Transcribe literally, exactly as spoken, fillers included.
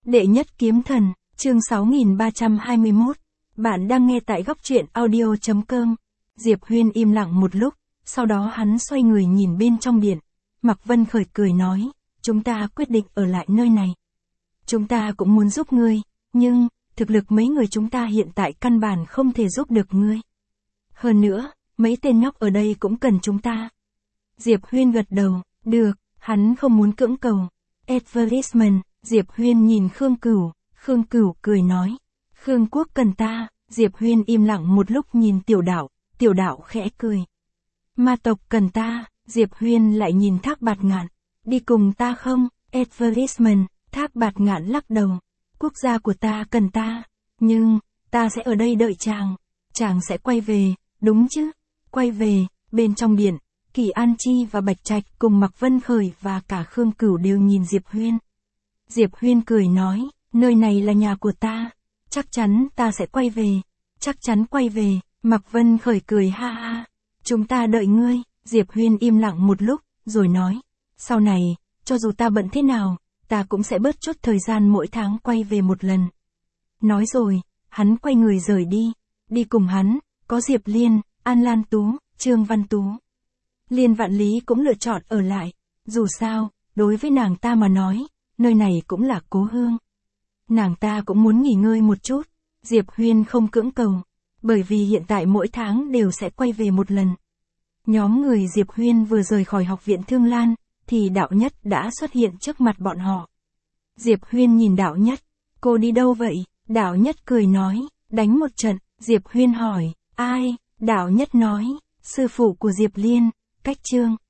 Đệ nhất kiếm thần, chương sáu nghìn ba trăm hai mươi mốt. Bạn đang nghe tại góc truyện audio chấm com. Diệp Huyên im lặng một lúc, sau đó hắn xoay người nhìn bên trong điện. Mạc Vân Khởi cười nói, chúng ta quyết định ở lại nơi này. Chúng ta cũng muốn giúp ngươi, nhưng, thực lực mấy người chúng ta hiện tại căn bản không thể giúp được ngươi. Hơn nữa, mấy tên nhóc ở đây cũng cần chúng ta. Diệp Huyên gật đầu, được, hắn không muốn cưỡng cầu. Advertisement, Diệp Huyên nhìn Khương Cửu, Khương Cửu cười nói, Khương Quốc cần ta. Diệp Huyên im lặng một lúc nhìn Tiểu Đạo, Tiểu Đạo khẽ cười. Ma tộc cần ta. Diệp Huyên lại nhìn Thác Bạt Ngạn, đi cùng ta không? Advertisement, Thác Bạt Ngạn lắc đầu, quốc gia của ta cần ta, nhưng, ta sẽ ở đây đợi chàng, chàng sẽ quay về, đúng chứ? Quay về. Bên trong điện, Kỳ An Chi và Bạch Trạch cùng Mạc Vân Khởi và cả Khương Cửu đều nhìn Diệp Huyên. Diệp Huyên cười nói, nơi này là nhà của ta, chắc chắn ta sẽ quay về, chắc chắn quay về. Mạc Vân Khởi cười ha ha, chúng ta đợi ngươi. Diệp Huyên im lặng một lúc, rồi nói, sau này, cho dù ta bận thế nào, ta cũng sẽ bớt chút thời gian mỗi tháng quay về một lần. Nói rồi, hắn quay người rời đi, đi cùng hắn, có Diệp Liên, An Lan Tú, Trương Văn Tú. Liên Vạn Lý cũng lựa chọn ở lại, dù sao, đối với nàng ta mà nói, nơi này cũng là cố hương. Nàng ta cũng muốn nghỉ ngơi một chút, Diệp Huyên không cưỡng cầu, bởi vì hiện tại mỗi tháng đều sẽ quay về một lần. Nhóm người Diệp Huyên vừa rời khỏi học viện Thương Lan, thì Đạo Nhất đã xuất hiện trước mặt bọn họ. Diệp Huyên nhìn Đạo Nhất, cô đi đâu vậy? Đạo Nhất cười nói, đánh một trận. Diệp Huyên hỏi, ai? Đạo Nhất nói, sư phụ của Diệp Liên, Cách Trương.